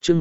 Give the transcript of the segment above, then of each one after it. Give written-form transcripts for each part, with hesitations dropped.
chương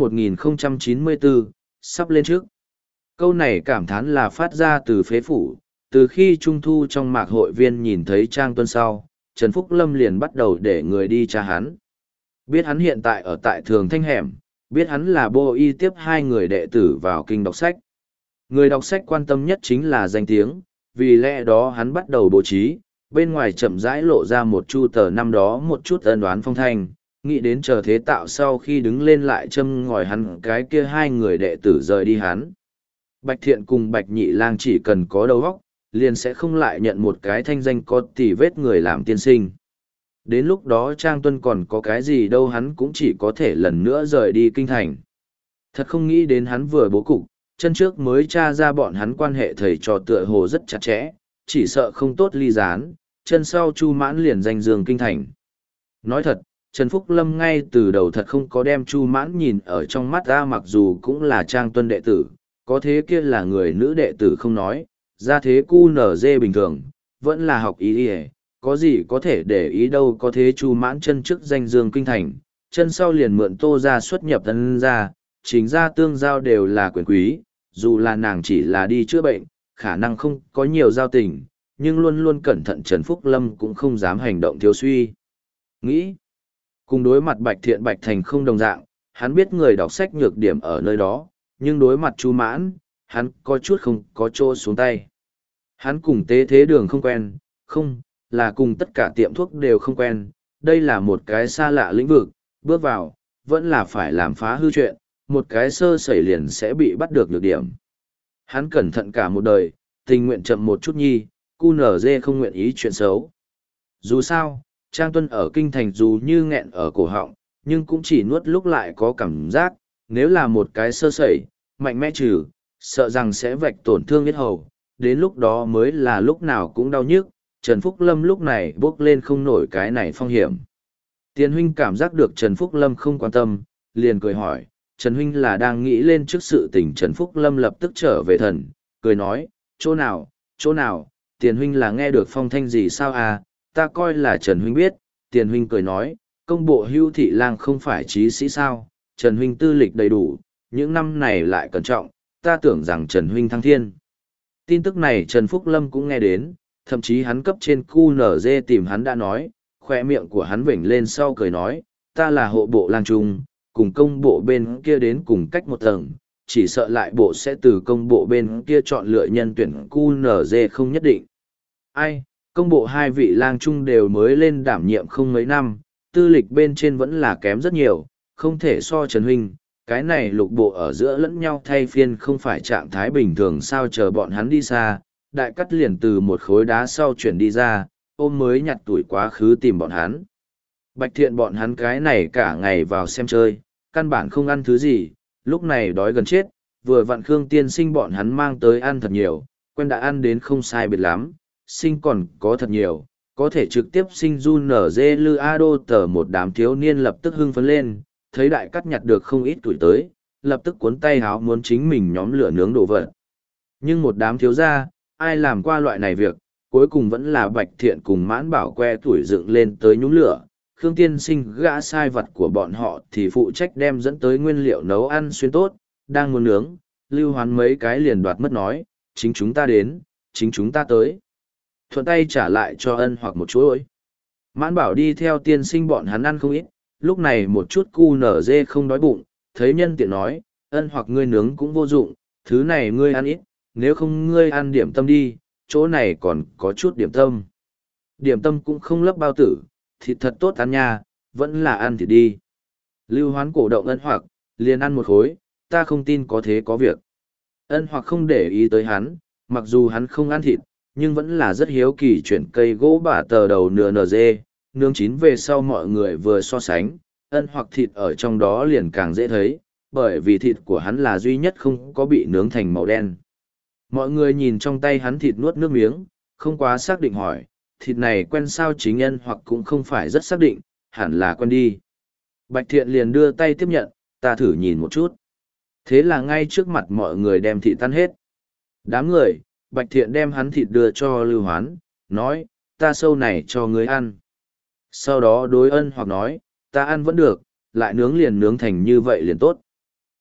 1094, sắp lên trước. Câu này cảm thán là phát ra từ phế phủ, từ khi Trung Thu trong mạc hội viên nhìn thấy Trang Tuân sau, Trần Phúc Lâm liền bắt đầu để người đi tra hắn. Biết hắn hiện tại ở tại Thường Thanh Hẻm, biết hắn là bô y tiếp hai người đệ tử vào kinh đọc sách. Người đọc sách quan tâm nhất chính là danh tiếng, vì lẽ đó hắn bắt đầu bố trí, bên ngoài chậm rãi lộ ra một chu tờ năm đó một chút ân đoán phong thanh, nghĩ đến chờ thế tạo sau khi đứng lên lại châm ngòi hắn cái kia hai người đệ tử rời đi hắn. Bạch Thiện cùng Bạch Nhị Lang chỉ cần có đầu óc, liền sẽ không lại nhận một cái thanh danh có tỉ vết người làm tiên sinh. Đến lúc đó Trang Tuân còn có cái gì đâu, hắn cũng chỉ có thể lần nữa rời đi kinh thành. Thật không nghĩ đến hắn vừa bố cục, chân trước mới tra ra bọn hắn quan hệ thầy trò tựa hồ rất chặt chẽ, chỉ sợ không tốt ly gián, chân sau Chu Mãn liền danh dương kinh thành. Nói thật, Trần Phúc Lâm ngay từ đầu thật không có đem Chu Mãn nhìn ở trong mắt ra, mặc dù cũng là Trang Tuân đệ tử, có thế kia là người nữ đệ tử không nói, ra thế cu nở dê bình thường, vẫn là học ý ý, có gì có thể để ý đâu, có thế Chu Mãn chân trước danh dương kinh thành, chân sau liền mượn Tô ra xuất nhập thân ra, chính ra tương giao đều là quyền quý, dù là nàng chỉ là đi chữa bệnh, khả năng không có nhiều giao tình, nhưng luôn luôn cẩn thận Trần Phúc Lâm cũng không dám hành động thiếu suy. Nghĩ, cùng đối mặt Bạch Thiện Bạch Thành không đồng dạng, hắn biết người đọc sách nhược điểm ở nơi đó, nhưng đối mặt Chu Mãn, hắn có chút không có chỗ xuống tay. Hắn cùng tế thế đường không quen, không, là cùng tất cả tiệm thuốc đều không quen, đây là một cái xa lạ lĩnh vực, bước vào, vẫn là phải làm phá hư chuyện, một cái sơ sẩy liền sẽ bị bắt được nhược điểm. Hắn cẩn thận cả một đời, tình nguyện chậm một chút nhi, cu nở dê không nguyện ý chuyện xấu. Dù sao, Trang Tuân ở kinh thành dù như nghẹn ở cổ họng, nhưng cũng chỉ nuốt lúc lại có cảm giác, nếu là một cái sơ sẩy, mạnh mẽ trừ, sợ rằng sẽ vạch tổn thương yết hầu, đến lúc đó mới là lúc nào cũng đau nhức. Trần Phúc Lâm lúc này bước lên không nổi cái này phong hiểm. Tiền huynh cảm giác được Trần Phúc Lâm không quan tâm, liền cười hỏi, Trần huynh là đang nghĩ lên trước sự tình. Trần Phúc Lâm lập tức trở về thần, cười nói, chỗ nào, tiền huynh là nghe được phong thanh gì sao à, ta coi là Trần huynh biết. Tiền huynh cười nói, công bộ Hưu Thị Lang không phải trí sĩ sao, Trần huynh tư lịch đầy đủ, những năm này lại cẩn trọng, ta tưởng rằng Trần huynh thăng thiên. Tin tức này Trần Phúc Lâm cũng nghe đến, thậm chí hắn cấp trên QNZ tìm hắn đã nói, khoe miệng của hắn vểnh lên sau cười nói, ta là hộ bộ lang trung, cùng công bộ bên kia đến cùng cách một tầng, chỉ sợ lại bộ sẽ từ công bộ bên kia chọn lựa nhân tuyển QNZ không nhất định. Ai, công bộ hai vị lang trung đều mới lên đảm nhiệm không mấy năm, tư lịch bên trên vẫn là kém rất nhiều, không thể so Trần huynh. Cái này lục bộ ở giữa lẫn nhau thay phiên không phải trạng thái bình thường sao, chờ bọn hắn đi xa, đại cắt liền từ một khối đá sau chuyển đi ra, ôm mới nhặt tuổi quá khứ tìm bọn hắn. Bạch Thiện bọn hắn cái này cả ngày vào xem chơi, căn bản không ăn thứ gì, lúc này đói gần chết, vừa vặn Khương tiên sinh bọn hắn mang tới ăn thật nhiều, quen đã ăn đến không sai biệt lắm, sinh còn có thật nhiều, có thể trực tiếp sinh du nở dê lư a đô tờ. Một đám thiếu niên lập tức hưng phấn lên, thấy đại cắt nhặt được không ít tuổi tới, lập tức cuốn tay háo muốn chính mình nhóm lửa nướng đồ vật. Nhưng một đám thiếu gia, ai làm qua loại này việc, cuối cùng vẫn là Bạch Thiện cùng Mãn Bảo que tuổi dựng lên tới nhúng lửa. Khương tiên sinh gã sai vật của bọn họ thì phụ trách đem dẫn tới nguyên liệu nấu ăn xuyên tốt, đang muốn nướng, Lưu Hoán mấy cái liền đoạt mất nói, chính chúng ta đến, chính chúng ta tới. Thuận tay trả lại cho Ân Hoặc một chuỗi. Mãn Bảo đi theo tiên sinh bọn hắn ăn không ít, lúc này một chút cu nở dê không đói bụng, thấy nhân tiện nói, Ân Hoặc ngươi nướng cũng vô dụng, thứ này ngươi ăn ít, nếu không ngươi ăn điểm tâm đi, chỗ này còn có chút điểm tâm. Điểm tâm cũng không lấp bao tử, thịt thật tốt ăn nha, vẫn là ăn thịt đi. Lưu Hoán cổ động Ân Hoặc, liền ăn một khối, ta không tin có thế có việc. Ân Hoặc không để ý tới hắn, mặc dù hắn không ăn thịt, nhưng vẫn là rất hiếu kỳ chuyển cây gỗ bả tờ đầu nửa nở dê, nướng chín về sau mọi người vừa so sánh, Ân Hoặc thịt ở trong đó liền càng dễ thấy, bởi vì thịt của hắn là duy nhất không có bị nướng thành màu đen. Mọi người nhìn trong tay hắn thịt nuốt nước miếng, không quá xác định hỏi, thịt này quen sao? Chính Ân Hoặc cũng không phải rất xác định, hẳn là quen đi. Bạch Thiện liền đưa tay tiếp nhận, ta thử nhìn một chút. Thế là ngay trước mặt mọi người đem thịt tan hết. Đám người, Bạch Thiện đem hắn thịt đưa cho Lưu Hoán, nói, ta sâu này cho ngươi ăn. Sau đó đối Ân Hoặc nói, ta ăn vẫn được, lại nướng liền nướng thành như vậy liền tốt,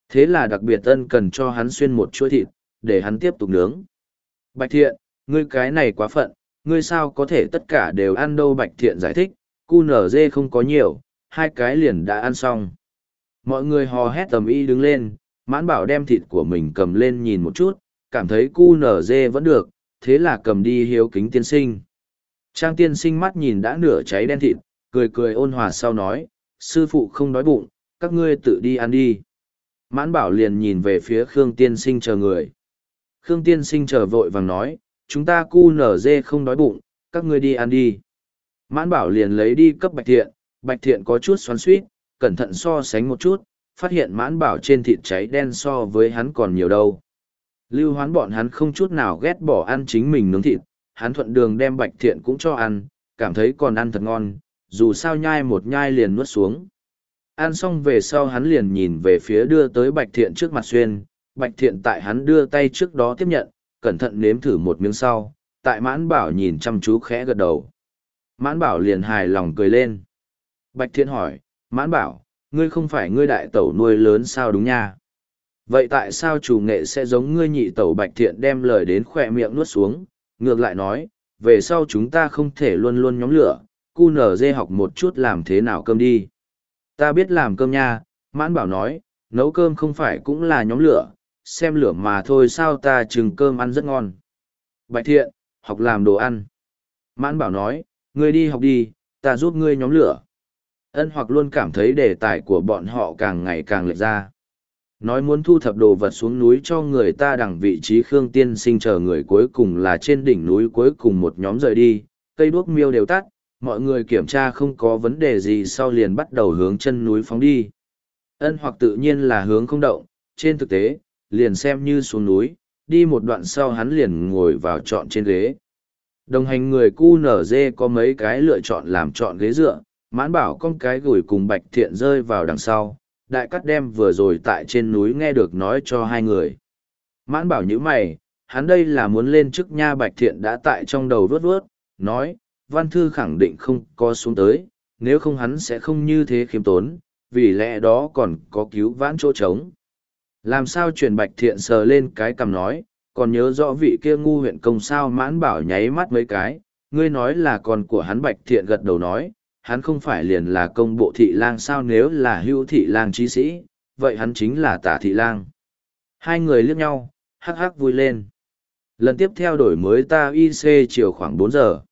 Thế là đặc biệt ân cần cho hắn xuyên một chuỗi thịt, để hắn tiếp tục nướng. Bạch Thiện, ngươi cái này quá phận, ngươi sao có thể tất cả đều ăn đâu? Bạch Thiện giải thích, cu nở dê không có nhiều, hai cái liền đã ăn xong. Mọi người hò hét tầm y đứng lên, Mãn Bảo đem thịt của mình cầm lên nhìn một chút, cảm thấy cu nở dê vẫn được, thế là cầm đi hiếu kính tiên sinh. Trang tiên sinh mắt nhìn đã nửa cháy đen thịt, cười cười ôn hòa sau nói, sư phụ không đói bụng, các ngươi tự đi ăn đi. Mãn Bảo liền nhìn về phía Khương tiên sinh chờ người. Khương tiên sinh chờ vội vàng nói, chúng ta cu nở dê không đói bụng, các ngươi đi ăn đi. Mãn Bảo liền lấy đi cấp Bạch Thiện có chút xoắn xuýt, cẩn thận so sánh một chút, phát hiện Mãn Bảo trên thịt cháy đen so với hắn còn nhiều đâu. Lưu Hoán bọn hắn không chút nào ghét bỏ ăn chính mình nướng thịt, hắn thuận đường đem Bạch Thiện cũng cho ăn, cảm thấy còn ăn thật ngon, dù sao nhai một nhai liền nuốt xuống. Ăn xong về sau hắn liền nhìn về phía đưa tới Bạch Thiện trước mặt xuyên, Bạch Thiện tại hắn đưa tay trước đó tiếp nhận, cẩn thận nếm thử một miếng sau, tại Mãn Bảo nhìn chăm chú khẽ gật đầu. Mãn Bảo liền hài lòng cười lên. Bạch Thiện hỏi, Mãn Bảo, ngươi không phải ngươi đại tẩu nuôi lớn sao đúng nha? Vậy tại sao chủ nghệ sẽ giống ngươi nhị tẩu? Bạch Thiện đem lời đến khỏe miệng nuốt xuống, ngược lại nói, về sau chúng ta không thể luôn luôn nhóm lửa, cu nở dê học một chút làm thế nào cơm đi. Ta biết làm cơm nha, Mãn Bảo nói, nấu cơm không phải cũng là nhóm lửa, xem lửa mà thôi sao ta chừng cơm ăn rất ngon. Bạch Thiện, học làm đồ ăn. Mãn Bảo nói, ngươi đi học đi, ta giúp ngươi nhóm lửa. Ân Hoặc luôn cảm thấy đề tài của bọn họ càng ngày càng lệch ra. Nói muốn thu thập đồ vật xuống núi cho người ta đằng vị trí Khương tiên sinh chờ người cuối cùng là trên đỉnh núi cuối cùng một nhóm rời đi, cây đuốc miêu đều tắt, mọi người kiểm tra không có vấn đề gì sau liền bắt đầu hướng chân núi phóng đi. Ân Hoặc tự nhiên là hướng không động, trên thực tế, liền xem như xuống núi, đi một đoạn sau hắn liền ngồi vào trọn trên ghế. Đồng hành người cu nở dê có mấy cái lựa chọn làm chọn ghế dựa, Mãn Bảo con cái gửi cùng Bạch Thiện rơi vào đằng sau, đại cắt đem vừa rồi tại trên núi nghe được nói cho hai người. Mãn Bảo nhíu mày, hắn đây là muốn lên chức nha. Bạch Thiện đã tại trong đầu vớt vớt, nói, Văn Thư khẳng định không có xuống tới, nếu không hắn sẽ không như thế khiêm tốn, vì lẽ đó còn có cứu vãn chỗ trống. Làm sao chuyển? Bạch Thiện sờ lên cái cằm nói, còn nhớ rõ vị kia ngu huyện công sao? Mãn Bảo nháy mắt mấy cái, ngươi nói là con của hắn? Bạch Thiện gật đầu nói, hắn không phải liền là công bộ thị lang sao? Nếu là hưu thị lang trí sĩ, vậy hắn chính là Tả thị lang. Hai người liếc nhau, hắc hắc vui lên. Lần tiếp theo đổi mới ta IC chiều khoảng 4 giờ.